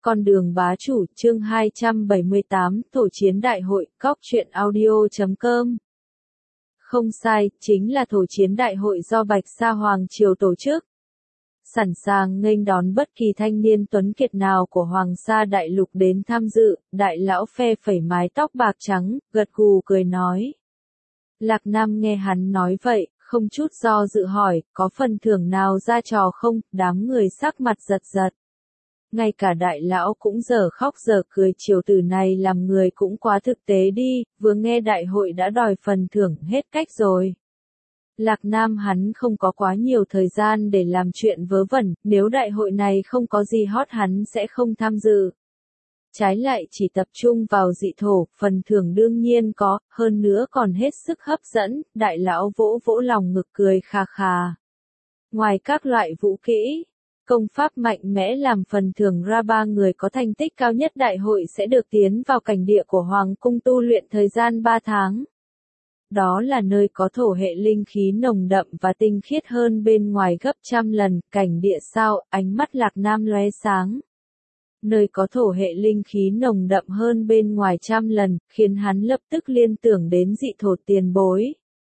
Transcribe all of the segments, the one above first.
Con đường bá chủ, chương 278, Thổ chiến đại hội, Cóc truyện audio.com. Không sai, chính là thổ chiến đại hội do Bạch Sa Hoàng Triều tổ chức. Sẵn sàng nghênh đón bất kỳ thanh niên tuấn kiệt nào của Hoàng Sa Đại Lục đến tham dự, đại lão phe phẩy mái tóc bạc trắng, gật gù cười nói. Lạc Nam nghe hắn nói vậy, không chút do dự hỏi, có phần thưởng nào ra trò không, đám người sắc mặt giật giật. Ngay cả đại lão cũng giờ khóc giờ cười, triều tử này làm người cũng quá thực tế đi, vừa nghe đại hội đã đòi phần thưởng hết cách rồi. Lạc Nam hắn không có quá nhiều thời gian để làm chuyện vớ vẩn, nếu đại hội này không có gì hot hắn sẽ không tham dự. Trái lại chỉ tập trung vào dị thổ, phần thưởng đương nhiên có, hơn nữa còn hết sức hấp dẫn, đại lão vỗ vỗ lòng ngực cười khà khà. Ngoài các loại vũ kỹ, công pháp mạnh mẽ làm phần thưởng ra 3 người có thành tích cao nhất đại hội sẽ được tiến vào cảnh địa của Hoàng cung tu luyện thời gian 3 tháng. Đó là nơi có thổ hệ linh khí nồng đậm và tinh khiết hơn bên ngoài gấp trăm lần, cảnh địa sao, ánh mắt Lạc Nam lóe sáng. Nơi có thổ hệ linh khí nồng đậm hơn bên ngoài trăm lần, khiến hắn lập tức liên tưởng đến dị thổ tiền bối.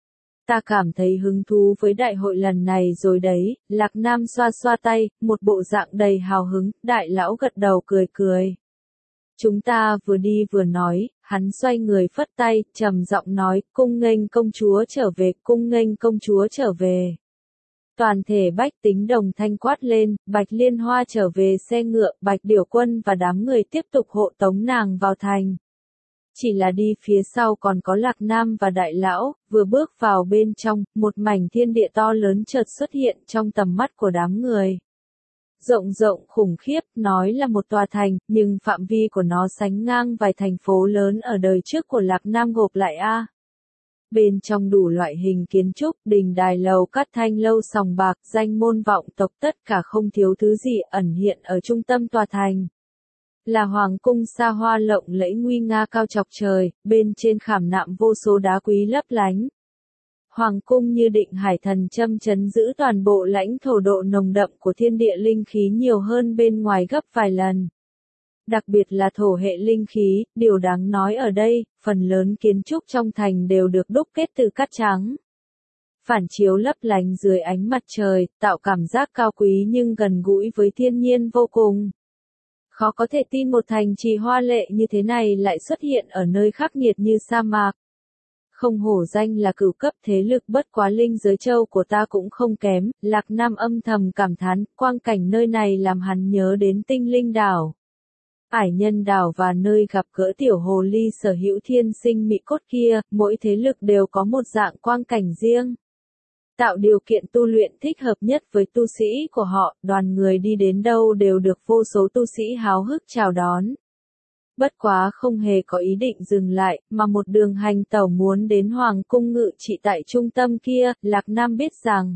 Ta cảm thấy hứng thú với đại hội lần này rồi đấy, Lạc Nam xoa xoa tay, một bộ dạng đầy hào hứng, đại lão gật đầu cười cười. Chúng ta vừa đi vừa nói, hắn xoay người phất tay, trầm giọng nói, cung nghênh công chúa trở về, cung nghênh công chúa trở về. Toàn thể bách tính đồng thanh quát lên, Bạch Liên Hoa trở về xe ngựa, Bạch Điểu Quân và đám người tiếp tục hộ tống nàng vào thành. Chỉ là đi phía sau còn có Lạc Nam và đại lão, vừa bước vào bên trong, một mảnh thiên địa to lớn chợt xuất hiện trong tầm mắt của đám người. Rộng rộng khủng khiếp, nói là một tòa thành, nhưng phạm vi của nó sánh ngang vài thành phố lớn ở đời trước của Lạc Nam gộp lại a. Bên trong đủ loại hình kiến trúc, đình đài lầu cát thanh lâu sòng bạc, danh môn vọng tộc tất cả không thiếu thứ gì ẩn hiện ở trung tâm tòa thành. Là hoàng cung xa hoa lộng lẫy nguy nga cao chọc trời, bên trên khảm nạm vô số đá quý lấp lánh. Hoàng cung như định hải thần châm chấn giữ toàn bộ lãnh thổ, độ nồng đậm của thiên địa linh khí nhiều hơn bên ngoài gấp vài lần. Đặc biệt là thổ hệ linh khí, điều đáng nói ở đây, phần lớn kiến trúc trong thành đều được đúc kết từ cát trắng. Phản chiếu lấp lánh dưới ánh mặt trời, tạo cảm giác cao quý nhưng gần gũi với thiên nhiên vô cùng. Khó có thể tin một thành trì hoa lệ như thế này lại xuất hiện ở nơi khắc nghiệt như sa mạc. Không hổ danh là cửu cấp thế lực, bất quá linh giới châu của ta cũng không kém, Lạc Nam âm thầm cảm thán, quang cảnh nơi này làm hắn nhớ đến Tinh Linh đảo, Ải Nhân đảo và nơi gặp gỡ tiểu hồ ly sở hữu thiên sinh mỹ cốt kia, mỗi thế lực đều có một dạng quang cảnh riêng. Tạo điều kiện tu luyện thích hợp nhất với tu sĩ của họ, đoàn người đi đến đâu đều được vô số tu sĩ háo hức chào đón. Bất quá không hề có ý định dừng lại, mà một đường hành tẩu muốn đến Hoàng cung ngự trị tại trung tâm kia, Lạc Nam biết rằng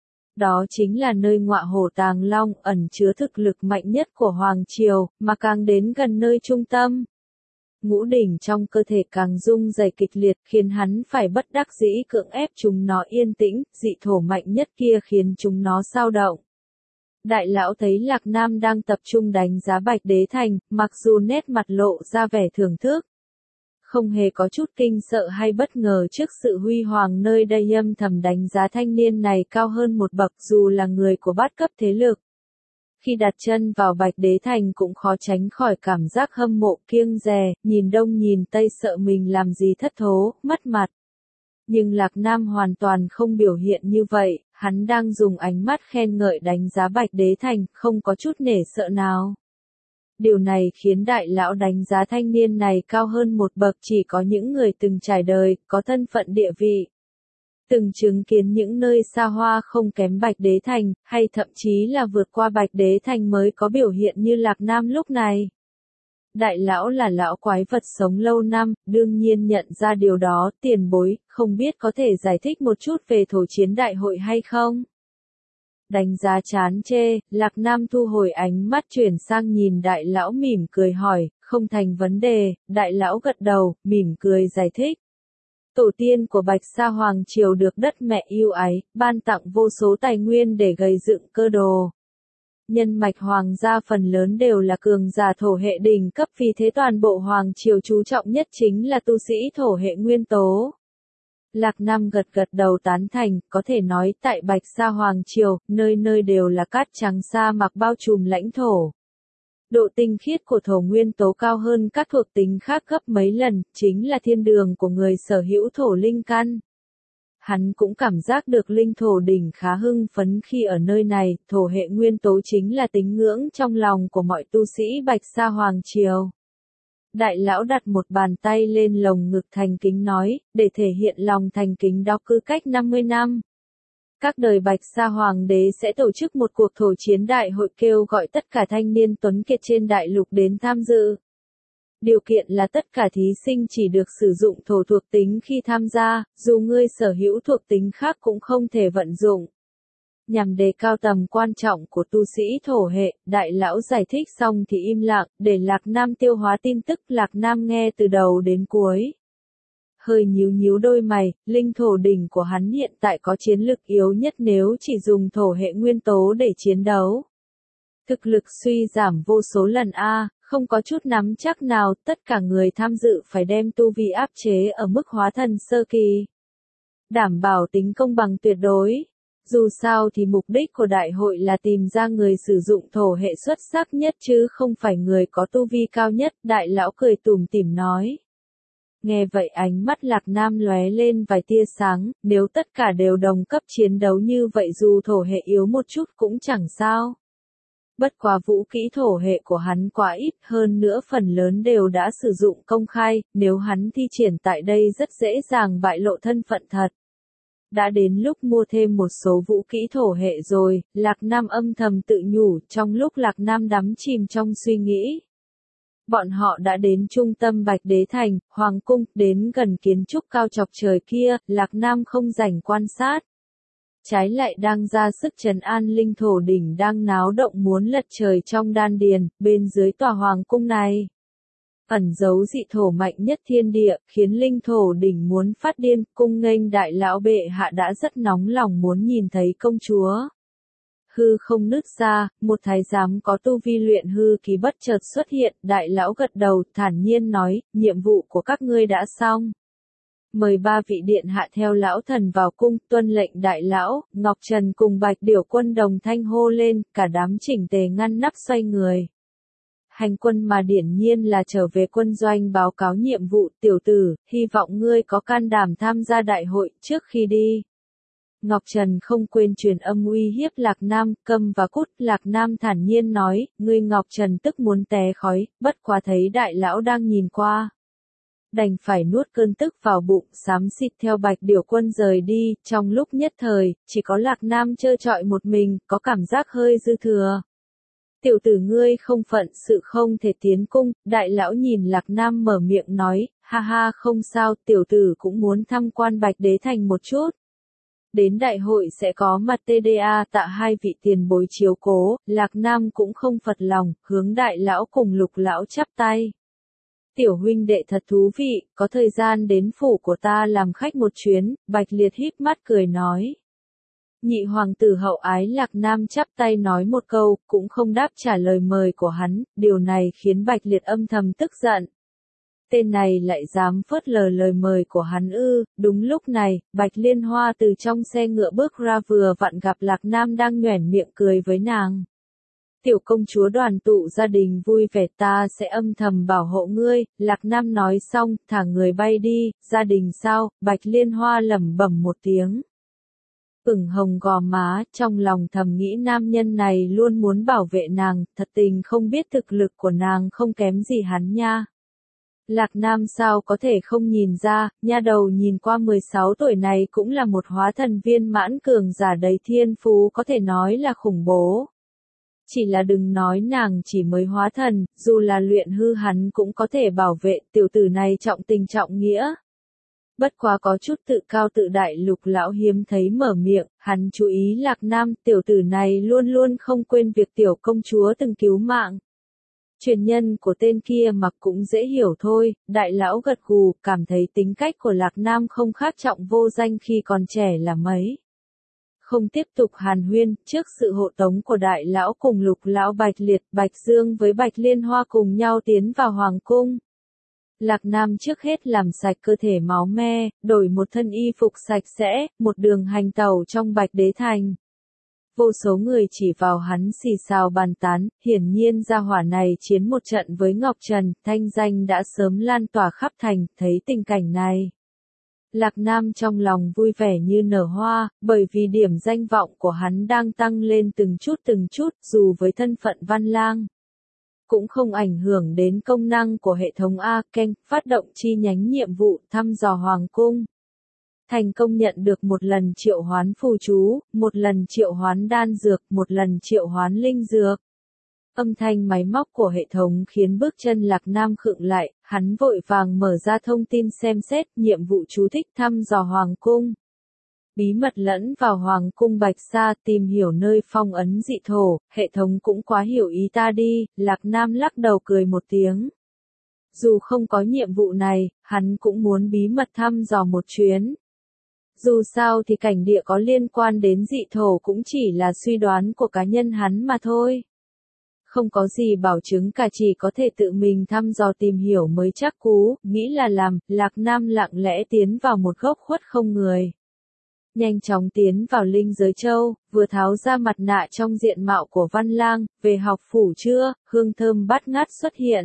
đó chính là nơi ngọa hổ tàng long ẩn chứa thực lực mạnh nhất của Hoàng Triều, mà càng đến gần nơi trung tâm. Ngũ đỉnh trong cơ thể càng rung rẩy kịch liệt khiến hắn phải bất đắc dĩ cưỡng ép chúng nó yên tĩnh, dị thổ mạnh nhất kia khiến chúng nó xao động. Đại lão thấy Lạc Nam đang tập trung đánh giá Bạch Đế Thành, mặc dù nét mặt lộ ra vẻ thưởng thức. Không hề có chút kinh sợ hay bất ngờ trước sự huy hoàng nơi đây, âm thầm đánh giá thanh niên này cao hơn một bậc dù là người của bát cấp thế lực. Khi đặt chân vào Bạch Đế Thành cũng khó tránh khỏi cảm giác hâm mộ kiêng dè, nhìn đông nhìn tây sợ mình làm gì thất thố, mất mặt. Nhưng Lạc Nam hoàn toàn không biểu hiện như vậy, hắn đang dùng ánh mắt khen ngợi đánh giá Bạch Đế Thành, không có chút nể sợ nào. Điều này khiến đại lão đánh giá thanh niên này cao hơn một bậc, chỉ có những người từng trải đời, có thân phận địa vị, từng chứng kiến những nơi xa hoa không kém Bạch Đế Thành, hay thậm chí là vượt qua Bạch Đế Thành mới có biểu hiện như Lạc Nam lúc này. Đại lão là lão quái vật sống lâu năm, đương nhiên nhận ra điều đó, tiền bối, không biết có thể giải thích một chút về thổ chiến đại hội hay không? Đánh giá chán chê, Lạc Nam thu hồi ánh mắt chuyển sang nhìn đại lão mỉm cười hỏi, không thành vấn đề, đại lão gật đầu, mỉm cười giải thích. Tổ tiên của Bạch Sa Hoàng Triều được đất mẹ yêu ái, ban tặng vô số tài nguyên để gây dựng cơ đồ. Nhân mạch hoàng gia phần lớn đều là cường giả thổ hệ đỉnh cấp, vì thế toàn bộ hoàng triều chú trọng nhất chính là tu sĩ thổ hệ nguyên tố. Lạc Nam gật gật đầu tán thành, có thể nói tại Bạch Sa Hoàng Triều, nơi nơi đều là cát trắng sa mạc bao trùm lãnh thổ. Độ tinh khiết của thổ nguyên tố cao hơn các thuộc tính khác gấp mấy lần, chính là thiên đường của người sở hữu thổ linh căn. Hắn cũng cảm giác được linh thổ đỉnh khá hưng phấn khi ở nơi này, thổ hệ nguyên tố chính là tín ngưỡng trong lòng của mọi tu sĩ Bạch Sa Hoàng Triều. Đại lão đặt một bàn tay lên lồng ngực thành kính nói, để thể hiện lòng thành kính đó cứ cách 50 năm. Các đời Bạch Sa Hoàng đế sẽ tổ chức một cuộc thổ chiến đại hội, kêu gọi tất cả thanh niên tuấn kiệt trên đại lục đến tham dự. Điều kiện là tất cả thí sinh chỉ được sử dụng thổ thuộc tính khi tham gia, dù ngươi sở hữu thuộc tính khác cũng không thể vận dụng. Nhằm đề cao tầm quan trọng của tu sĩ thổ hệ, đại lão giải thích xong thì im lặng, để Lạc Nam tiêu hóa tin tức. Lạc Nam nghe từ đầu đến cuối. Hơi nhíu nhíu đôi mày, linh thổ đỉnh của hắn hiện tại có chiến lực yếu nhất nếu chỉ dùng thổ hệ nguyên tố để chiến đấu. Thực lực suy giảm vô số lần không có chút nắm chắc nào, tất cả người tham dự phải đem tu vi áp chế ở mức hóa thần sơ kỳ. Đảm bảo tính công bằng tuyệt đối. Dù sao thì mục đích của đại hội là tìm ra người sử dụng thổ hệ xuất sắc nhất chứ không phải người có tu vi cao nhất, đại lão cười tủm tỉm nói. Nghe vậy ánh mắt Lạc Nam lóe lên vài tia sáng, nếu tất cả đều đồng cấp chiến đấu như vậy dù thổ hệ yếu một chút cũng chẳng sao. Bất quá vũ kỹ thổ hệ của hắn quá ít, hơn nữa phần lớn đều đã sử dụng công khai, nếu hắn thi triển tại đây rất dễ dàng bại lộ thân phận thật. Đã đến lúc mua thêm một số vũ kỹ thổ hệ rồi, Lạc Nam âm thầm tự nhủ, trong lúc Lạc Nam đắm chìm trong suy nghĩ. Bọn họ đã đến trung tâm Bạch Đế Thành, Hoàng Cung, đến gần kiến trúc cao chọc trời kia, Lạc Nam không rảnh quan sát. Trái lại đang ra sức trấn an linh thổ đỉnh đang náo động muốn lật trời trong đan điền, bên dưới tòa Hoàng Cung này. Ẩn giấu dị thổ mạnh nhất thiên địa, khiến linh thổ đỉnh muốn phát điên, cung nghênh đại lão bệ hạ đã rất nóng lòng muốn nhìn thấy công chúa. Hư không nứt ra, một thái giám có tu vi luyện hư kỳ bất chợt xuất hiện, đại lão gật đầu, thản nhiên nói, nhiệm vụ của các ngươi đã xong. Mời ba vị điện hạ theo lão thần vào cung, tuân lệnh đại lão. Ngọc Trần cùng Bạch Điểu Quân đồng thanh hô lên, cả đám chỉnh tề ngăn nắp xoay người. Hành quân mà điển nhiên là trở về quân doanh báo cáo nhiệm vụ, tiểu tử, hy vọng ngươi có can đảm tham gia đại hội trước khi đi. Ngọc Trần không quên truyền âm uy hiếp Lạc Nam, câm và cút. Lạc Nam thản nhiên nói, ngươi Ngọc Trần tức muốn té khói, bất quá thấy đại lão đang nhìn qua. Đành phải nuốt cơn tức vào bụng, xám xịt theo Bạch Điểu Quân rời đi, trong lúc nhất thời, chỉ có Lạc Nam trơ trọi một mình, có cảm giác hơi dư thừa. Tiểu tử ngươi không phận sự không thể tiến cung, đại lão nhìn Lạc Nam mở miệng nói, ha ha không sao, tiểu tử cũng muốn tham quan Bạch Đế Thành một chút. Đến đại hội sẽ có mặt TDA, tạ hai vị tiền bối chiếu cố, Lạc Nam cũng không phật lòng, hướng đại lão cùng Lục lão chắp tay. Tiểu huynh đệ thật thú vị, có thời gian đến phủ của ta làm khách một chuyến, Bạch Liệt híp mắt cười nói. Nhị hoàng tử hậu ái Lạc Nam chắp tay nói một câu, cũng không đáp trả lời mời của hắn, điều này khiến Bạch Liệt âm thầm tức giận. Tên này lại dám phớt lờ lời mời của hắn ư? Đúng lúc này, Bạch Liên Hoa từ trong xe ngựa bước ra vừa vặn gặp Lạc Nam đang nhoẻn miệng cười với nàng. Tiểu công chúa đoàn tụ gia đình vui vẻ, ta sẽ âm thầm bảo hộ ngươi. Lạc Nam nói xong, thả người bay đi. Gia đình sao? Bạch Liên Hoa lẩm bẩm một tiếng. Ửng hồng gò má, trong lòng thầm nghĩ nam nhân này luôn muốn bảo vệ nàng, thật tình không biết thực lực của nàng không kém gì hắn nha. Lạc Nam sao có thể không nhìn ra, nha đầu nhìn qua 16 tuổi này cũng là một hóa thần viên mãn cường giả đầy thiên phú, có thể nói là khủng bố. Chỉ là đừng nói nàng chỉ mới hóa thần, dù là luyện hư hắn cũng có thể bảo vệ, tiểu tử này trọng tình trọng nghĩa. Bất quá có chút tự cao tự đại, Lục lão hiếm thấy mở miệng, hắn chú ý Lạc Nam, tiểu tử này luôn luôn không quên việc tiểu công chúa từng cứu mạng. Truyền nhân của tên kia mặc cũng dễ hiểu thôi, đại lão gật gù, cảm thấy tính cách của Lạc Nam không khác Trọng Vô Danh khi còn trẻ là mấy. không tiếp tục hàn huyên, trước sự hộ tống của đại lão cùng Lục lão Bạch Liệt, Bạch Dương với Bạch Liên Hoa cùng nhau tiến vào hoàng cung. Lạc Nam trước hết làm sạch cơ thể máu me, đổi một thân y phục sạch sẽ, một đường hành tẩu trong Bạch Đế Thành. Vô số người chỉ vào hắn xì xào bàn tán, hiển nhiên gia hỏa này chiến một trận với Ngọc Trần, thanh danh đã sớm lan tỏa khắp thành, thấy tình cảnh này. Lạc Nam trong lòng vui vẻ như nở hoa, bởi vì điểm danh vọng của hắn đang tăng lên từng chút, dù với thân phận văn lang. Cũng không ảnh hưởng đến công năng của hệ thống A-Keng, phát động chi nhánh nhiệm vụ thăm dò hoàng cung. Thành công nhận được một lần triệu hoán phù chú, một lần triệu hoán đan dược, một lần triệu hoán linh dược. Âm thanh máy móc của hệ thống khiến bước chân Lạc Nam khựng lại, hắn vội vàng mở ra thông tin xem xét nhiệm vụ chú thích thăm dò hoàng cung. Bí mật lẫn vào hoàng cung Bạch Sa tìm hiểu nơi phong ấn dị thổ, hệ thống cũng quá hiểu ý ta đi, Lạc Nam lắc đầu cười một tiếng. Dù không có nhiệm vụ này, hắn cũng muốn bí mật thăm dò một chuyến. Dù sao thì cảnh địa có liên quan đến dị thổ cũng chỉ là suy đoán của cá nhân hắn mà thôi. Không có gì bảo chứng cả, chỉ có thể tự mình thăm dò tìm hiểu mới chắc cú, nghĩ là làm, Lạc Nam lặng lẽ tiến vào một góc khuất không người. Nhanh chóng tiến vào linh giới châu, vừa tháo ra mặt nạ trong diện mạo của Văn Lang, về học phủ chưa, hương thơm bát ngát xuất hiện.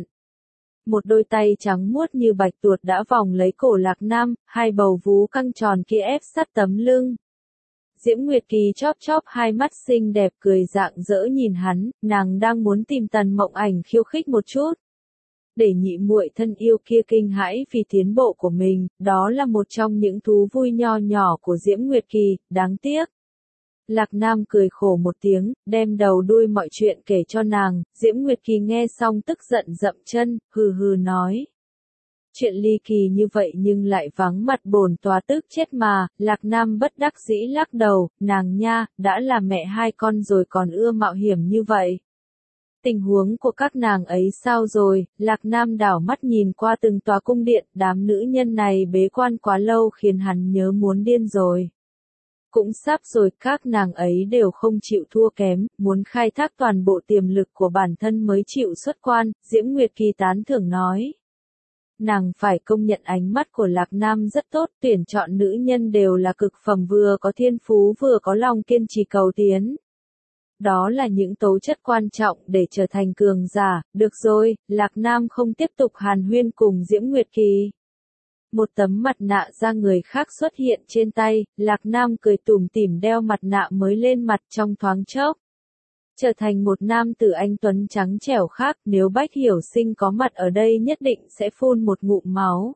Một đôi tay trắng muốt như bạch tuộc đã vòng lấy cổ Lạc Nam, hai bầu vú căng tròn kia ép sát tấm lưng. Diễm Nguyệt Kỳ chóp chóp hai mắt xinh đẹp cười rạng rỡ nhìn hắn, nàng đang muốn tìm Tần Mộng Ảnh khiêu khích một chút. Để nhị muội thân yêu kia kinh hãi vì tiến bộ của mình, đó là một trong những thú vui nho nhỏ của Diễm Nguyệt Kỳ, đáng tiếc. Lạc Nam cười khổ một tiếng, đem đầu đuôi mọi chuyện kể cho nàng, Diễm Nguyệt Kỳ nghe xong tức giận dậm chân, hừ hừ nói. Chuyện ly kỳ như vậy nhưng lại vắng mặt bổn tòa tức chết mà, Lạc Nam bất đắc dĩ lắc đầu, nàng nha, đã là mẹ hai con rồi còn ưa mạo hiểm như vậy. Tình huống của các nàng ấy sao rồi, Lạc Nam đảo mắt nhìn qua từng tòa cung điện, đám nữ nhân này bế quan quá lâu khiến hắn nhớ muốn điên rồi. Cũng sắp rồi, các nàng ấy đều không chịu thua kém, muốn khai thác toàn bộ tiềm lực của bản thân mới chịu xuất quan, Diễm Nguyệt Kỳ tán thưởng nói. Nàng phải công nhận ánh mắt của Lạc Nam rất tốt, tuyển chọn nữ nhân đều là cực phẩm, vừa có thiên phú vừa có lòng kiên trì cầu tiến. Đó là những tố chất quan trọng để trở thành cường giả, được rồi, Lạc Nam không tiếp tục hàn huyên cùng Diễm Nguyệt Kỳ. Một tấm mặt nạ da người khác xuất hiện trên tay, Lạc Nam cười tủm tỉm đeo mặt nạ mới lên mặt trong thoáng chốc. Trở thành một nam tử anh tuấn trắng trẻo khác, nếu Bách Hiểu Sinh có mặt ở đây nhất định sẽ phun một ngụm máu.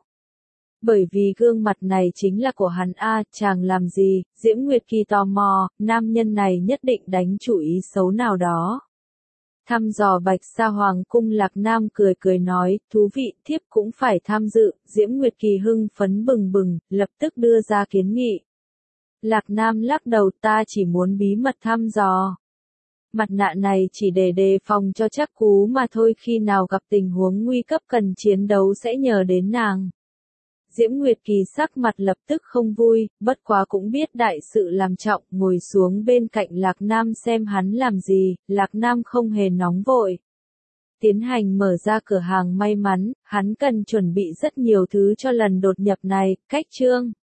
Bởi vì gương mặt này chính là của hắn chàng làm gì, Diễm Nguyệt Kỳ tò mò, nam nhân này nhất định đánh chủ ý xấu nào đó. Thăm dò Bạch Sa Hoàng cung, Lạc Nam cười cười nói, thú vị, thiếp cũng phải tham dự, Diễm Nguyệt Kỳ hưng phấn bừng bừng, lập tức đưa ra kiến nghị. Lạc Nam lắc đầu, ta chỉ muốn bí mật thăm dò. Mặt nạ này chỉ để đề phòng cho chắc cú mà thôi, khi nào gặp tình huống nguy cấp cần chiến đấu sẽ nhờ đến nàng. Diễm Nguyệt Kỳ sắc mặt lập tức không vui, bất quá cũng biết đại sự làm trọng, ngồi xuống bên cạnh Lạc Nam xem hắn làm gì, Lạc Nam không hề nóng vội. Tiến hành mở ra cửa hàng may mắn, hắn cần chuẩn bị rất nhiều thứ cho lần đột nhập này, cách chương.